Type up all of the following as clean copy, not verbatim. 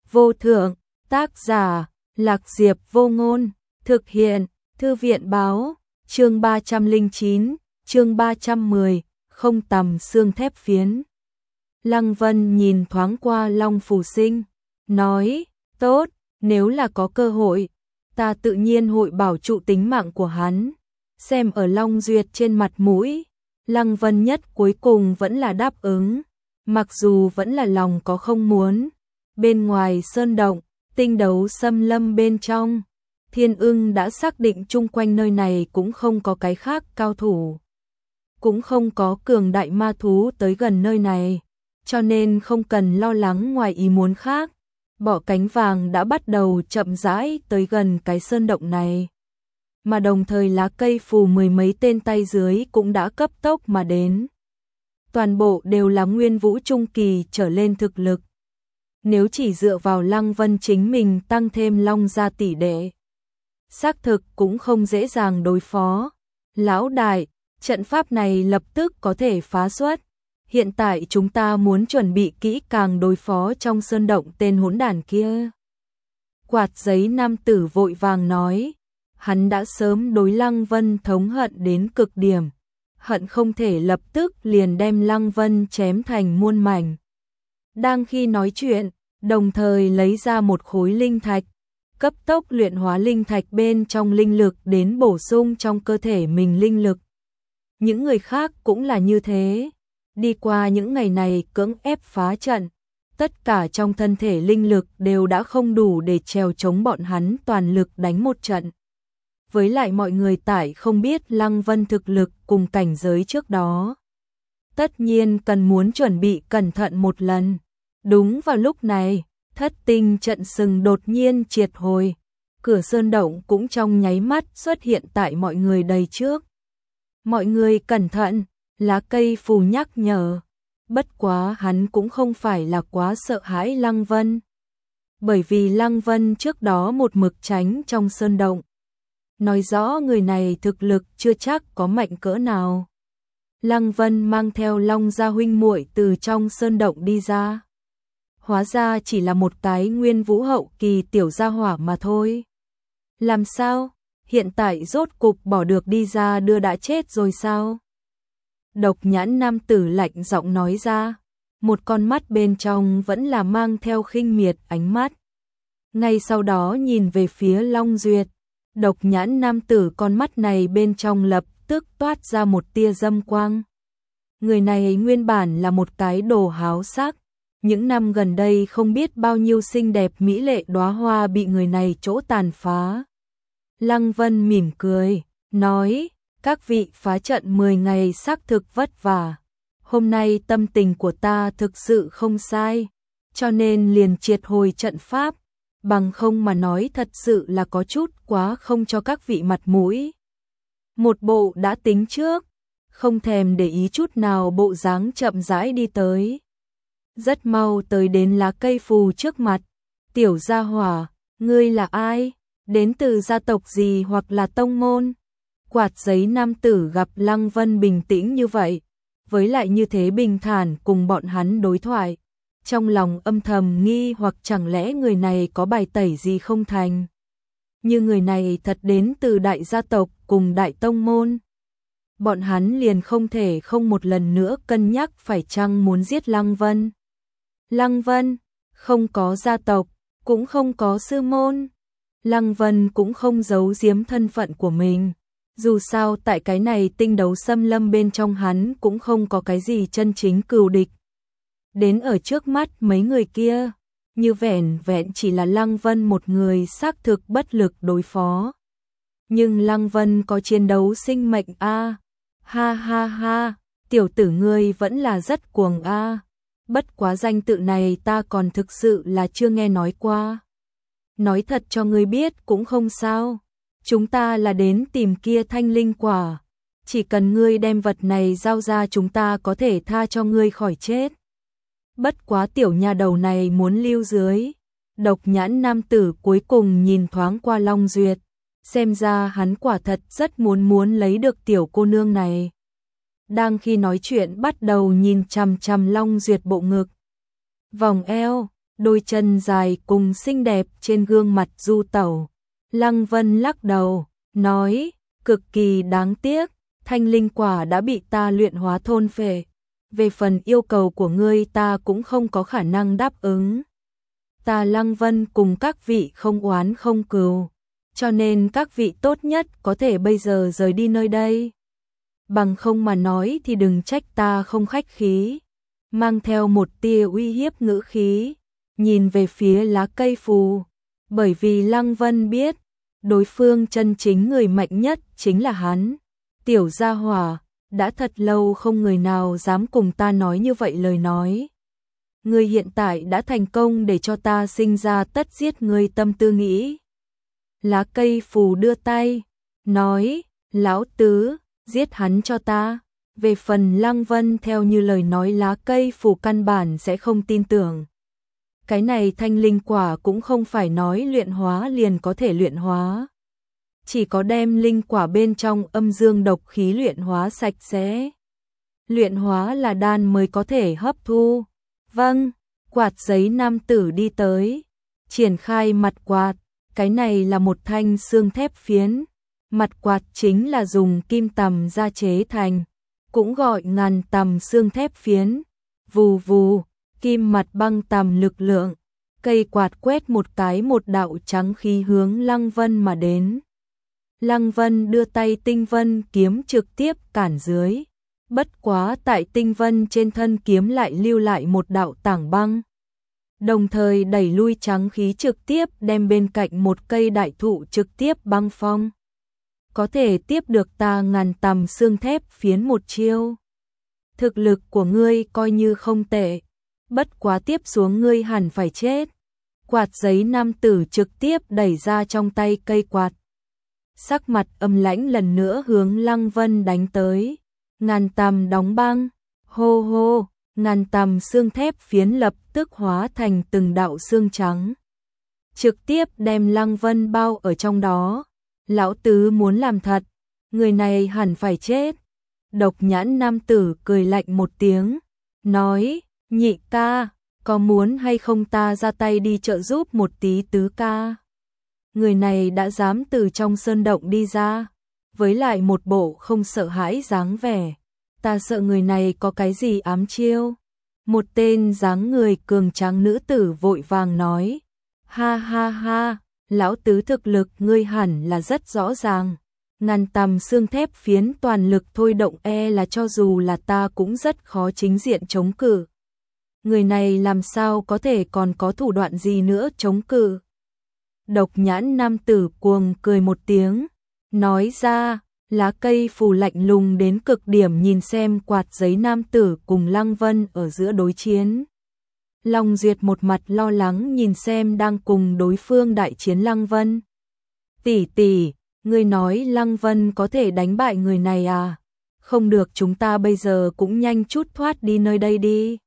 vô thượng, tác giả, Lạc Diệp Vô Ngôn, thực hiện, Thư viện báo, chương 309, chương 310, không tầm xương thép phiến. Lăng Vân nhìn thoáng qua Long Phù Sinh, nói, tốt, nếu là có cơ hội, ta tự nhiên hội bảo trụ tính mạng của hắn. Xem ở Long Duyệt trên mặt mũi, Lăng Vân Nhất cuối cùng vẫn là đáp ứng, mặc dù vẫn là lòng có không muốn. Bên ngoài sơn động, tinh đấu xâm lâm bên trong, Thiên Ưng đã xác định chung quanh nơi này cũng không có cái khác cao thủ, cũng không có cường đại ma thú tới gần nơi này, cho nên không cần lo lắng ngoài ý muốn khác. Bọ cánh vàng đã bắt đầu chậm rãi tới gần cái sơn động này, mà đồng thời lá cây phù mười mấy tên tay dưới cũng đã cấp tốc mà đến. Toàn bộ đều là nguyên vũ trung kỳ trở lên thực lực. Nếu chỉ dựa vào Lăng Vân chính mình tăng thêm Long gia tỷ đệ, xác thực cũng không dễ dàng đối phó. Lão đại, trận pháp này lập tức có thể phá xuất. Hiện tại chúng ta muốn chuẩn bị kỹ càng đối phó trong sơn động tên hỗn đản kia. Quạt giấy nam tử vội vàng nói, hắn đã sớm đối Lăng Vân thống hận đến cực điểm, hận không thể lập tức liền đem Lăng Vân chém thành muôn mảnh. Đang khi nói chuyện, đồng thời lấy ra một khối linh thạch, cấp tốc luyện hóa linh thạch bên trong linh lực đến bổ sung trong cơ thể mình linh lực. Những người khác cũng là như thế. Đi qua những ngày này cưỡng ép phá trận, tất cả trong thân thể linh lực đều đã không đủ để trèo chống bọn hắn toàn lực đánh một trận. Với lại mọi người tại không biết Lăng Vân thực lực cùng cảnh giới trước đó, tất nhiên cần muốn chuẩn bị cẩn thận một lần. Đúng vào lúc này, thất tinh trận sừng đột nhiên triệt hồi, cửa sơn động cũng trong nháy mắt xuất hiện tại mọi người đầy trước. Mọi người cẩn thận, lá cây phù nhắc nhở. Bất quá hắn cũng không phải là quá sợ hãi Lăng Vân, bởi vì Lăng Vân trước đó một mực tránh trong sơn động, nói rõ người này thực lực chưa chắc có mạnh cỡ nào. Lăng Vân mang theo Long gia huynh muội từ trong sơn động đi ra, hóa ra chỉ là một cái nguyên vũ hậu kỳ tiểu gia hỏa mà thôi. Làm sao, hiện tại rốt cục bỏ được đi ra đưa đã chết rồi sao? Độc nhãn nam tử lạnh giọng nói ra, một con mắt bên trong vẫn là mang theo khinh miệt ánh mắt. Ngay sau đó nhìn về phía Long Duyệt, độc nhãn nam tử con mắt này bên trong lập tức toát ra một tia dâm quang. Người này nguyên bản là một cái đồ háo sắc, những năm gần đây không biết bao nhiêu xinh đẹp mỹ lệ đóa hoa bị người này chỗ tàn phá. Lăng Vân mỉm cười, nói, các vị phá trận 10 ngày xác thực vất vả. Hôm nay tâm tình của ta thực sự không sai, cho nên liền triệt hồi trận pháp, bằng không mà nói thật sự là có chút quá không cho các vị mặt mũi. Một bộ đã tính trước, không thèm để ý chút nào bộ dáng chậm rãi đi tới. Rất mau tới đến lá cây phù trước mặt. Tiểu gia hỏa, ngươi là ai? Đến từ gia tộc gì hoặc là tông môn? Quạt giấy nam tử gặp Lăng Vân bình tĩnh như vậy, với lại như thế bình thản cùng bọn hắn đối thoại, trong lòng âm thầm nghi hoặc chẳng lẽ người này có bài tẩy gì không thành. Như người này thật đến từ đại gia tộc cùng đại tông môn, bọn hắn liền không thể không một lần nữa cân nhắc phải chăng muốn giết Lăng Vân. Lăng Vân không có gia tộc, cũng không có sư môn. Lăng Vân cũng không giấu giếm thân phận của mình. Dù sao tại cái này tinh đấu xâm lâm bên trong hắn cũng không có cái gì chân chính cừu địch. Đến ở trước mắt mấy người kia, như vẻn vẹn chỉ là Lăng Vân một người xác thực bất lực đối phó. Nhưng Lăng Vân có chiến đấu sinh mệnh a. Ha ha ha, tiểu tử ngươi vẫn là rất cuồng a. Bất quá danh tự này ta còn thực sự là chưa nghe nói qua. Nói thật cho ngươi biết cũng không sao. Chúng ta là đến tìm kia thanh linh quả. Chỉ cần ngươi đem vật này giao ra chúng ta có thể tha cho ngươi khỏi chết. Bất quá tiểu nha đầu này muốn lưu dưới. Độc nhãn nam tử cuối cùng nhìn thoáng qua Long Duyệt. Xem ra hắn quả thật rất muốn lấy được tiểu cô nương này. Đang khi nói chuyện bắt đầu nhìn chằm chằm Long Duyệt bộ ngực, vòng eo, đôi chân dài cùng xinh đẹp trên gương mặt du tẩu. Lăng Vân lắc đầu, nói, cực kỳ đáng tiếc, thanh linh quả đã bị ta luyện hóa thôn phệ. Về phần yêu cầu của ngươi ta cũng không có khả năng đáp ứng. Ta Lăng Vân cùng các vị không oán không cừu, cho nên các vị tốt nhất có thể bây giờ rời đi nơi đây. Bằng không mà nói thì đừng trách ta không khách khí. Mang theo một tia uy hiếp ngữ khí, nhìn về phía lá cây phù. Bởi vì Lăng Vân biết, đối phương chân chính người mạnh nhất chính là hắn. Tiểu gia hỏa, đã thật lâu không người nào dám cùng ta nói như vậy lời nói. Ngươi hiện tại đã thành công để cho ta sinh ra tất giết ngươi tâm tư nghĩ. Lá cây phù đưa tay, nói, lão tứ, giết hắn cho ta. Về phần Lăng Vân theo như lời nói lá cây phù căn bản sẽ không tin tưởng. Cái này thanh linh quả cũng không phải nói luyện hóa liền có thể luyện hóa. Chỉ có đem linh quả bên trong âm dương độc khí luyện hóa sạch sẽ. Luyện hóa là đan mới có thể hấp thu. Vâng, quạt giấy nam tử đi tới, triển khai mặt quạt, cái này là một thanh xương thép phiến. Mặt quạt chính là dùng kim tằm gia chế thành, cũng gọi ngàn tằm xương thép phiến. Vù vù, kim mặt băng tằm lực lượng, cây quạt quét một cái một đạo trắng khí hướng Lăng Vân mà đến. Lăng Vân đưa tay tinh vân kiếm trực tiếp cản dưới. Bất quá tại tinh vân trên thân kiếm lại lưu lại một đạo tảng băng. Đồng thời đẩy lui trắng khí trực tiếp đem bên cạnh một cây đại thụ trực tiếp băng phong. Có thể tiếp được ta ngàn tằm xương thép phiến một chiêu. Thực lực của ngươi coi như không tệ. Bất quá tiếp xuống ngươi hẳn phải chết. Quạt giấy nam tử trực tiếp đẩy ra trong tay cây quạt. Sắc mặt âm lãnh lần nữa hướng Lăng Vân đánh tới. Ngàn tằm đóng băng, hô hô, ngàn tằm xương thép phiến lập tức hóa thành từng đạo xương trắng. Trực tiếp đem Lăng Vân bao ở trong đó. Lão tứ muốn làm thật, người này hẳn phải chết. Độc nhãn nam tử cười lạnh một tiếng, nói, nhị ca, có muốn hay không ta ra tay đi trợ giúp một tí tứ ca. Người này đã dám từ trong sơn động đi ra, với lại một bộ không sợ hãi dáng vẻ. Ta sợ người này có cái gì ám chiêu. Một tên dáng người cường tráng nữ tử vội vàng nói, ha ha ha, lão tứ thực lực ngươi hẳn là rất rõ ràng. Ngàn tằm xương thép phiến toàn lực thôi động là cho dù là ta cũng rất khó chính diện chống cự. Người này làm sao có thể còn có thủ đoạn gì nữa chống cự. Độc nhãn nam tử cuồng cười một tiếng, nói ra, lá cây phù lạnh lùng đến cực điểm nhìn xem quạt giấy nam tử cùng Lăng Vân ở giữa đối chiến. Long Duyệt một mặt lo lắng nhìn xem đang cùng đối phương đại chiến Lăng Vân. Tỷ tỷ, ngươi nói Lăng Vân có thể đánh bại người này à? Không được, chúng ta bây giờ cũng nhanh chút thoát đi nơi đây đi.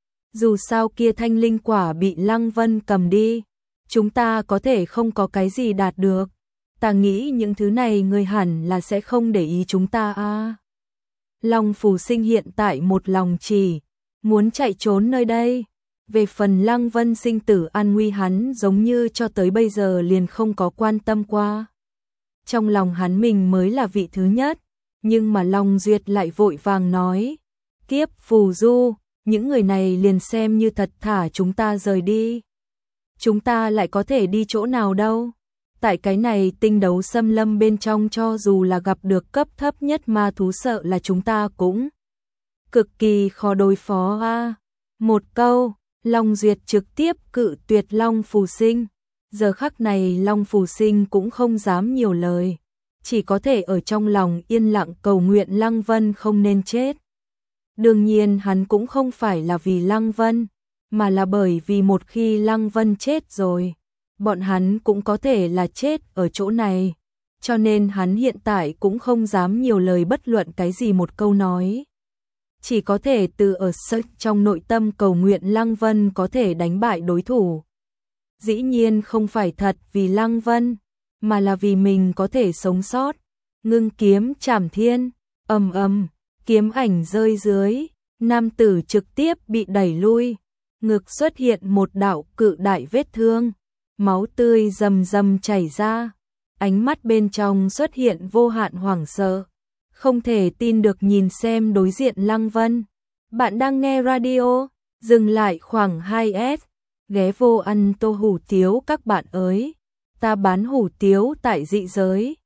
Dù sao kia thanh linh quả bị Lăng Vân cầm đi, chúng ta có thể không có cái gì đạt được. Ta nghĩ những thứ này người hẳn là sẽ không để ý chúng ta à. Long Phù Sinh hiện tại một lòng chỉ muốn chạy trốn nơi đây. Về phần Lăng Vân sinh tử an nguy hắn giống như cho tới bây giờ liền không có quan tâm qua. Trong lòng hắn mình mới là vị thứ nhất, nhưng mà Long Duyệt lại vội vàng nói, kiếp phù du, những người này liền xem như thật thả chúng ta rời đi. Chúng ta lại có thể đi chỗ nào đâu. Tại cái này tinh đấu xâm lâm bên trong cho dù là gặp được cấp thấp nhất ma thú sợ là chúng ta cũng cực kỳ khó đối phó a. Một câu, Long Duyệt trực tiếp cự tuyệt Long Phù Sinh. Giờ khắc này Long Phù Sinh cũng không dám nhiều lời, chỉ có thể ở trong lòng yên lặng cầu nguyện Lăng Vân không nên chết. Đương nhiên hắn cũng không phải là vì Lăng Vân, mà là bởi vì một khi Lăng Vân chết rồi, bọn hắn cũng có thể là chết ở chỗ này. Cho nên hắn hiện tại cũng không dám nhiều lời bất luận cái gì một câu nói. Chỉ có thể từ ở sâu trong nội tâm cầu nguyện Lăng Vân có thể đánh bại đối thủ. Dĩ nhiên không phải thật vì Lăng Vân, mà là vì mình có thể sống sót. Ngưng kiếm chảm thiên, ầm ầm, kiếm ảnh rơi dưới, nam tử trực tiếp bị đẩy lui. ngực xuất hiện một đạo cự đại vết thương, máu tươi rầm rầm chảy ra, ánh mắt bên trong xuất hiện vô hạn hoảng sợ, không thể tin được nhìn xem đối diện Lăng Vân. Bạn đang nghe radio, dừng lại khoảng 2S, ghé vô ăn tô hủ tiếu các bạn ơi, ta bán hủ tiếu tại dị giới.